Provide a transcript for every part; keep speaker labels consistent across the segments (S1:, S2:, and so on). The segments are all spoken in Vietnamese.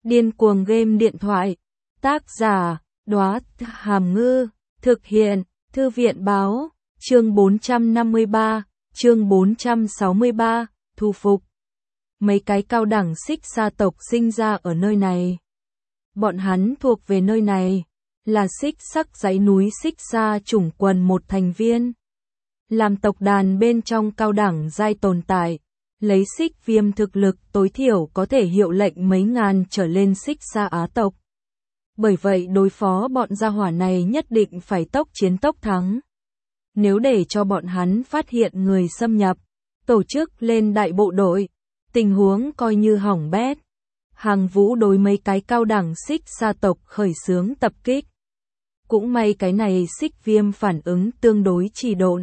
S1: Điên cuồng game điện thoại. Tác giả, Đóa Hàm Ngư. Thực hiện, Thư viện báo. Chương 453, chương 463, thu phục. Mấy cái cao đẳng xích gia tộc sinh ra ở nơi này. Bọn hắn thuộc về nơi này, là xích sắc dãy núi xích gia chủng quần một thành viên. Làm tộc đàn bên trong cao đẳng giai tồn tại, lấy xích viêm thực lực tối thiểu có thể hiệu lệnh mấy ngàn trở lên xích gia Á tộc. Bởi vậy đối phó bọn gia hỏa này nhất định phải tốc chiến tốc thắng. Nếu để cho bọn hắn phát hiện người xâm nhập, tổ chức lên đại bộ đội, tình huống coi như hỏng bét. Hàng Vũ đối mấy cái cao đẳng xích gia tộc khởi xướng tập kích. Cũng may cái này xích viêm phản ứng tương đối trì độn.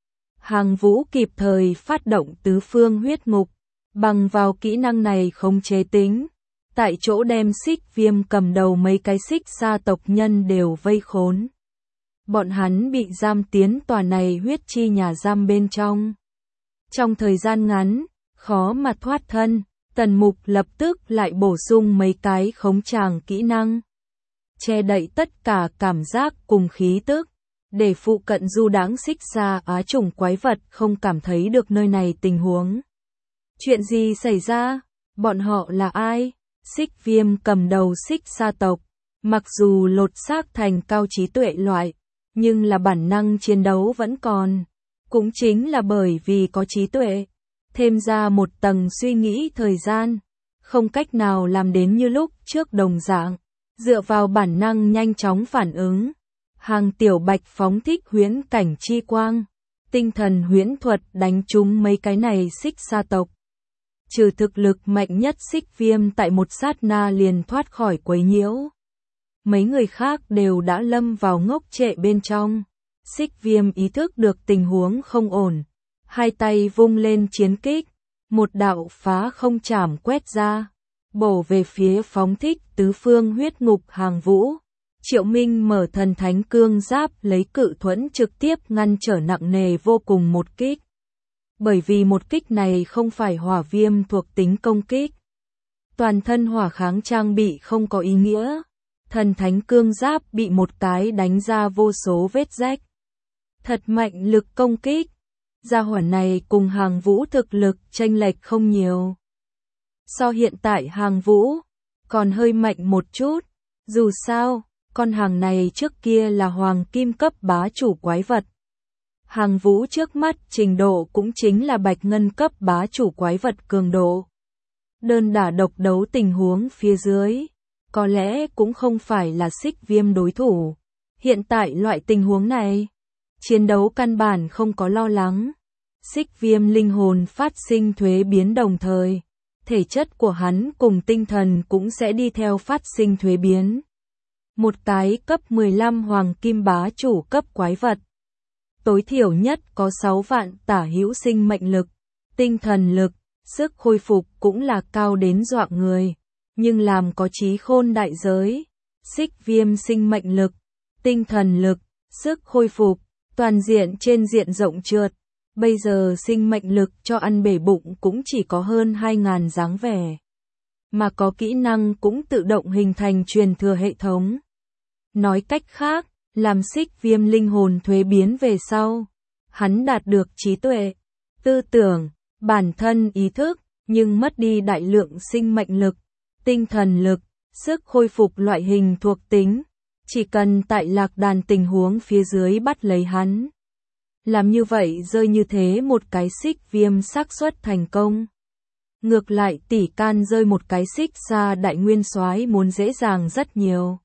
S1: Hàng Vũ kịp thời phát động tứ phương huyết ngục, bằng vào kỹ năng này khống chế tính, tại chỗ đem xích viêm cầm đầu mấy cái xích gia tộc nhân đều vây khốn. Bọn hắn bị giam tiến tòa này huyết chi nhà giam bên trong. Trong thời gian ngắn, khó mà thoát thân, Tần Mục lập tức lại bổ sung mấy cái khống tràng kỹ năng, che đậy tất cả cảm giác cùng khí tức, để phụ cận du đãng xích gia Á chủng quái vật không cảm thấy được nơi này tình huống. Chuyện gì xảy ra? Bọn họ là ai? Xích viêm cầm đầu xích gia tộc, mặc dù lột xác thành cao trí tuệ loại, nhưng là bản năng chiến đấu vẫn còn. Cũng chính là bởi vì có trí tuệ, thêm ra một tầng suy nghĩ thời gian, không cách nào làm đến như lúc trước đồng dạng, dựa vào bản năng nhanh chóng phản ứng. Hàng Tiểu Bạch phóng thích huyễn cảnh chi quang, tinh thần huyễn thuật đánh trúng mấy cái này xích gia tộc. Trừ thực lực mạnh nhất xích viêm tại một sát na liền thoát khỏi quấy nhiễu. Mấy người khác đều đã lâm vào ngốc trệ bên trong. Xích viêm ý thức được tình huống không ổn, hai tay vung lên chiến kích, một đạo phá không chảm quét ra, bổ về phía phóng thích tứ phương huyết ngục Hàng Vũ. Triệu Minh mở thần thánh cương giáp lấy cự thuẫn trực tiếp ngăn trở nặng nề vô cùng một kích. Bởi vì một kích này không phải hỏa viêm thuộc tính công kích. Toàn thân hỏa kháng trang bị không có ý nghĩa. Thần thánh cương giáp bị một cái đánh ra vô số vết rách. Thật mạnh lực công kích. Gia hỏa này cùng Hàng Vũ thực lực chênh lệch không nhiều. So hiện tại Hàng Vũ còn hơi mạnh một chút. Dù sao, con hàng này trước kia là hoàng kim cấp bá chủ quái vật. Hàng Vũ trước mắt trình độ cũng chính là bạch ngân cấp bá chủ quái vật cường độ. Đơn đả độc đấu tình huống phía dưới, có lẽ cũng không phải là xích viêm đối thủ. Hiện tại loại tình huống này, chiến đấu căn bản không có lo lắng. Xích viêm linh hồn phát sinh thuế biến đồng thời, thể chất của hắn cùng tinh thần cũng sẽ đi theo phát sinh thuế biến. Một cái cấp 15 hoàng kim bá chủ cấp quái vật, tối thiểu nhất có 6 vạn tả hữu sinh mệnh lực, tinh thần lực, sức khôi phục cũng là cao đến dọa người, nhưng làm có trí khôn đại giới. Xích viêm sinh mệnh lực, tinh thần lực, sức khôi phục, toàn diện trên diện rộng trượt. Bây giờ sinh mệnh lực cho ăn bể bụng cũng chỉ có hơn 2.000 dáng vẻ. Mà có kỹ năng cũng tự động hình thành truyền thừa hệ thống. Nói cách khác, làm xích viêm linh hồn thuế biến về sau, hắn đạt được trí tuệ, tư tưởng, bản thân ý thức, nhưng mất đi đại lượng sinh mệnh lực, tinh thần lực, sức khôi phục loại hình thuộc tính. Chỉ cần tại lạc đàn tình huống phía dưới bắt lấy hắn. Làm như vậy rơi như thế một cái xích viêm xác suất thành công. Ngược lại tỷ can rơi một cái xích gia đại nguyên soái muốn dễ dàng rất nhiều.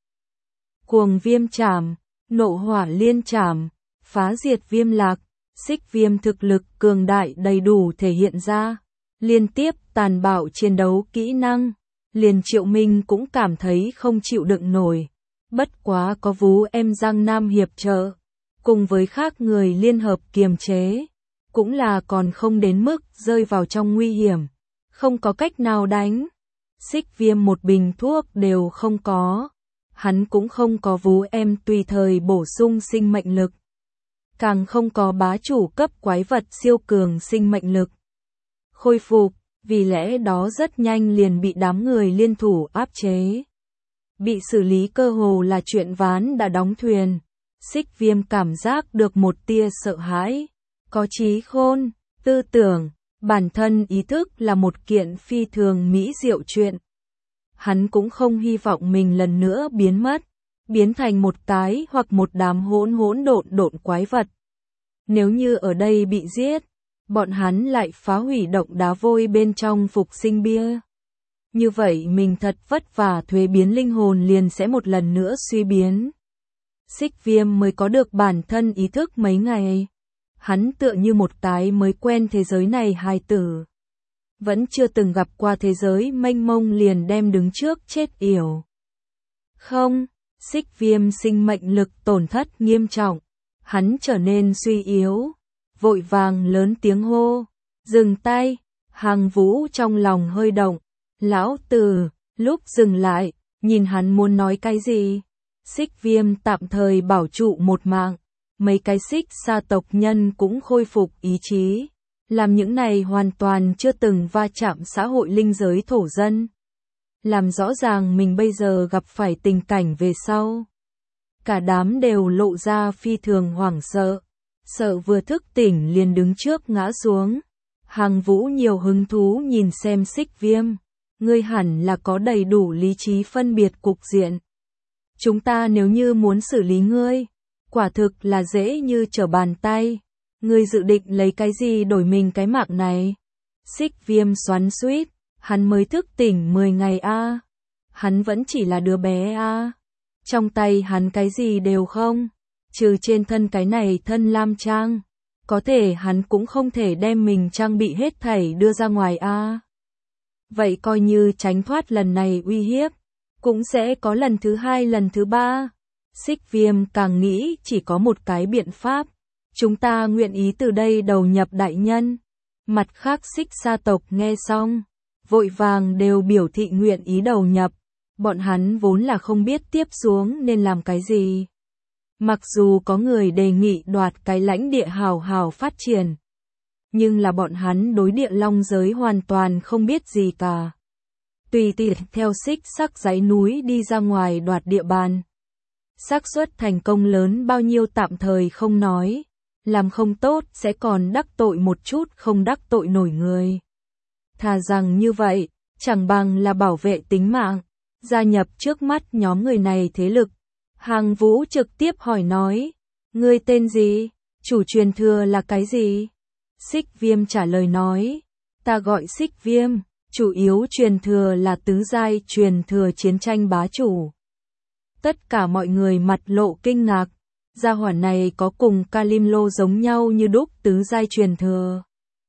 S1: Cuồng viêm trảm, nộ hỏa liên trảm, phá diệt viêm lạc, xích viêm thực lực cường đại đầy đủ thể hiện ra. Liên tiếp tàn bạo chiến đấu kỹ năng, liền Triệu Minh cũng cảm thấy không chịu đựng nổi. Bất quá có Vú Em Giang Nam hiệp trợ, cùng với khác người liên hợp kiềm chế, cũng là còn không đến mức rơi vào trong nguy hiểm, không có cách nào đánh. Xích viêm một bình thuốc đều không có, hắn cũng không có Vú Em tùy thời bổ sung sinh mệnh lực, càng không có bá chủ cấp quái vật siêu cường sinh mệnh lực. Khôi phục, vì lẽ đó rất nhanh liền bị đám người liên thủ áp chế. Bị xử lý cơ hồ là chuyện ván đã đóng thuyền. Xích Viêm cảm giác được một tia sợ hãi, có trí khôn, tư tưởng, bản thân ý thức là một kiện phi thường mỹ diệu chuyện. Hắn cũng không hy vọng mình lần nữa biến mất, biến thành một cái hoặc một đám hỗn độn quái vật. Nếu như ở đây bị giết, bọn hắn lại phá hủy động đá vôi bên trong phục sinh bia. Như vậy mình thật vất vả thuế biến linh hồn liền sẽ một lần nữa suy biến. Xích Viêm mới có được bản thân ý thức mấy ngày. Hắn tựa như một cái mới quen thế giới này hài tử. Vẫn chưa từng gặp qua thế giới mênh mông liền đem đứng trước chết yểu. Không, Xích Viêm sinh mệnh lực tổn thất nghiêm trọng. Hắn trở nên suy yếu, vội vàng lớn tiếng hô. Dừng tay, Hàng Vũ trong lòng hơi động. Lão tử, lúc dừng lại, nhìn hắn muốn nói cái gì. Xích Viêm tạm thời bảo trụ một mạng. Mấy cái xích xa tộc nhân cũng khôi phục ý chí. Làm những này hoàn toàn chưa từng va chạm xã hội linh giới thổ dân. Làm rõ ràng mình bây giờ gặp phải tình cảnh về sau. Cả đám đều lộ ra phi thường hoảng sợ. Sợ vừa thức tỉnh liền đứng trước ngã xuống. Hàng Vũ nhiều hứng thú nhìn xem Xích Viêm. Ngươi hẳn là có đầy đủ lý trí phân biệt cục diện. Chúng ta nếu như muốn xử lý ngươi, quả thực là dễ như trở bàn tay. Ngươi dự định lấy cái gì đổi mình cái mạng này? Xích Viêm xoắn xuýt, hắn mới thức tỉnh 10 ngày a. Hắn vẫn chỉ là đứa bé a. Trong tay hắn cái gì đều không, trừ trên thân cái này thân lam trang. Có thể hắn cũng không thể đem mình trang bị hết thảy đưa ra ngoài a. Vậy coi như tránh thoát lần này uy hiếp, cũng sẽ có lần thứ hai lần thứ ba. Xích Viêm càng nghĩ chỉ có một cái biện pháp. Chúng ta nguyện ý từ đây đầu nhập đại nhân. Mặt khác xích sa tộc nghe xong, vội vàng đều biểu thị nguyện ý đầu nhập. Bọn hắn vốn là không biết tiếp xuống nên làm cái gì. Mặc dù có người đề nghị đoạt cái lãnh địa hào hào phát triển, nhưng là bọn hắn đối địa long giới hoàn toàn không biết gì cả. Tùy tiện theo xích sắc dãy núi đi ra ngoài đoạt địa bàn. Xác suất thành công lớn bao nhiêu tạm thời không nói, làm không tốt sẽ còn đắc tội một chút không đắc tội nổi người. Thà rằng như vậy, chẳng bằng là bảo vệ tính mạng, gia nhập trước mắt nhóm người này thế lực. Hàng Vũ trực tiếp hỏi nói, ngươi tên gì, chủ truyền thừa là cái gì? Xích Viêm trả lời nói, ta gọi Xích Viêm, chủ yếu truyền thừa là tứ giai truyền thừa chiến tranh bá chủ. Tất cả mọi người mặt lộ kinh ngạc, gia hỏa này có cùng Kalimlo giống nhau như đúc tứ giai truyền thừa.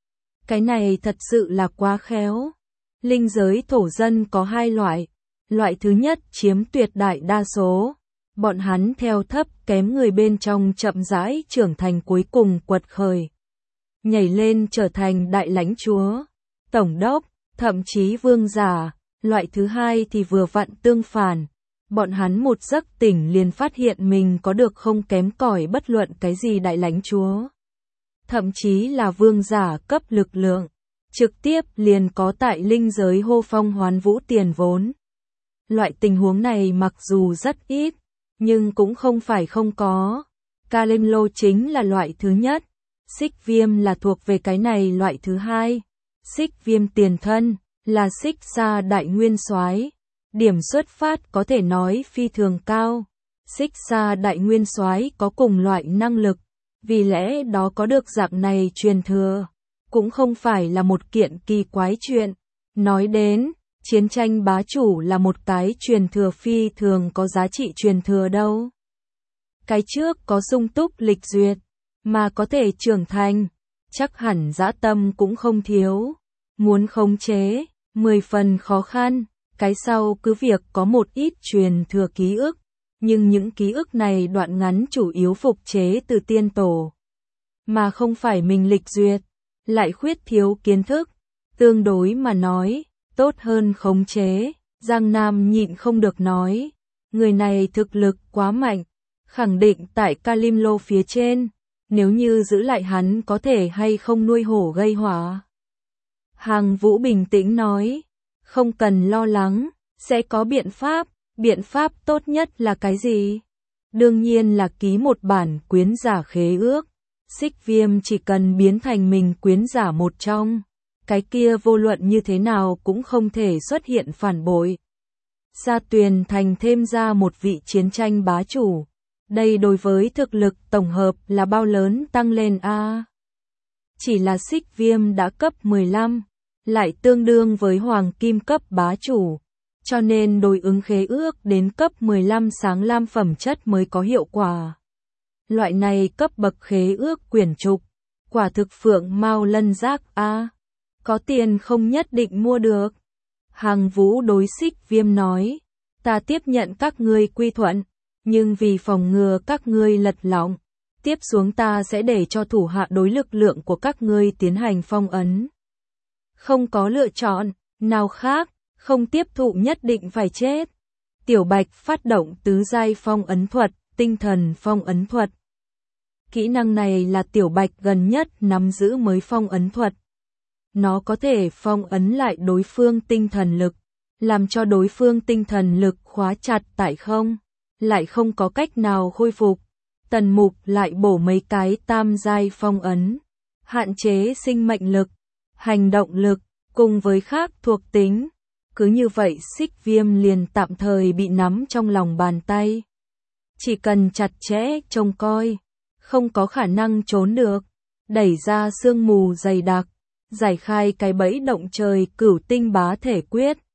S1: Cái này thật sự là quá khéo. Linh giới thổ dân có hai loại. Loại thứ nhất chiếm tuyệt đại đa số. Bọn hắn theo thấp kém người bên trong chậm rãi trưởng thành cuối cùng quật khởi. Nhảy lên trở thành đại lãnh chúa, tổng đốc, thậm chí vương giả. Loại thứ hai thì vừa vặn tương phản. Bọn hắn một giấc tỉnh liền phát hiện mình có được không kém cỏi bất luận cái gì đại lãnh chúa. Thậm chí là vương giả cấp lực lượng. Trực tiếp liền có tại linh giới hô phong hoán vũ tiền vốn. Loại tình huống này mặc dù rất ít, nhưng cũng không phải không có. Kalimlo chính là loại thứ nhất. Xích Viêm là thuộc về cái này loại thứ hai. Xích Viêm tiền thân là xích xa đại nguyên soái. Điểm xuất phát có thể nói phi thường cao. Xích xa đại nguyên soái có cùng loại năng lực, vì lẽ đó có được dạng này truyền thừa, cũng không phải là một kiện kỳ quái chuyện. Nói đến, chiến tranh bá chủ là một cái truyền thừa phi thường có giá trị truyền thừa đâu. Cái trước có sung túc lịch duyệt, mà có thể trưởng thành, chắc hẳn dã tâm cũng không thiếu. Muốn khống chế, 10 phần khó khăn. Cái sau cứ việc có một ít truyền thừa ký ức, nhưng những ký ức này đoạn ngắn chủ yếu phục chế từ tiên tổ, mà không phải mình lịch duyệt, lại khuyết thiếu kiến thức. Tương đối mà nói, tốt hơn khống chế. Giang Nam nhịn không được nói, người này thực lực quá mạnh, khẳng định tại Kalimlo phía trên, nếu như giữ lại hắn có thể hay không nuôi hổ gây họa. Hàng Vũ bình tĩnh nói, không cần lo lắng, sẽ có biện pháp tốt nhất là cái gì? Đương nhiên là ký một bản quyến giả khế ước. Xích Viêm chỉ cần biến thành mình quyến giả một trong, cái kia vô luận như thế nào cũng không thể xuất hiện phản bội. Sa Tuyền Thành thêm ra một vị chiến tranh bá chủ. Đây đối với thực lực tổng hợp là bao lớn tăng lên a? Chỉ là Xích Viêm đã cấp 15, lại tương đương với Hoàng Kim cấp bá chủ. Cho nên đối ứng khế ước đến cấp 15 sáng lam phẩm chất mới có hiệu quả. Loại này cấp bậc khế ước quyển trục, quả thực phượng mao lân giác a, có tiền không nhất định mua được. Hàng Vũ đối Xích Viêm nói, ta tiếp nhận các ngươi quy thuận, nhưng vì phòng ngừa các ngươi lật lọng, tiếp xuống ta sẽ để cho thủ hạ đối lực lượng của các ngươi tiến hành phong ấn. Không có lựa chọn nào khác, không tiếp thụ nhất định phải chết. Tiểu Bạch phát động tứ giai phong ấn thuật, tinh thần phong ấn thuật. Kỹ năng này là Tiểu Bạch gần nhất nắm giữ mới phong ấn thuật. Nó có thể phong ấn lại đối phương tinh thần lực, làm cho đối phương tinh thần lực khóa chặt tại không, lại không có cách nào khôi phục. Tần Mục lại bổ mấy cái tam giai phong ấn, hạn chế sinh mệnh lực, hành động lực, cùng với khác thuộc tính. Cứ như vậy Xích Viêm liền tạm thời bị nắm trong lòng bàn tay. Chỉ cần chặt chẽ trông coi, không có khả năng trốn được. Đẩy ra sương mù dày đặc, giải khai cái bẫy động trời cửu tinh bá thể quyết.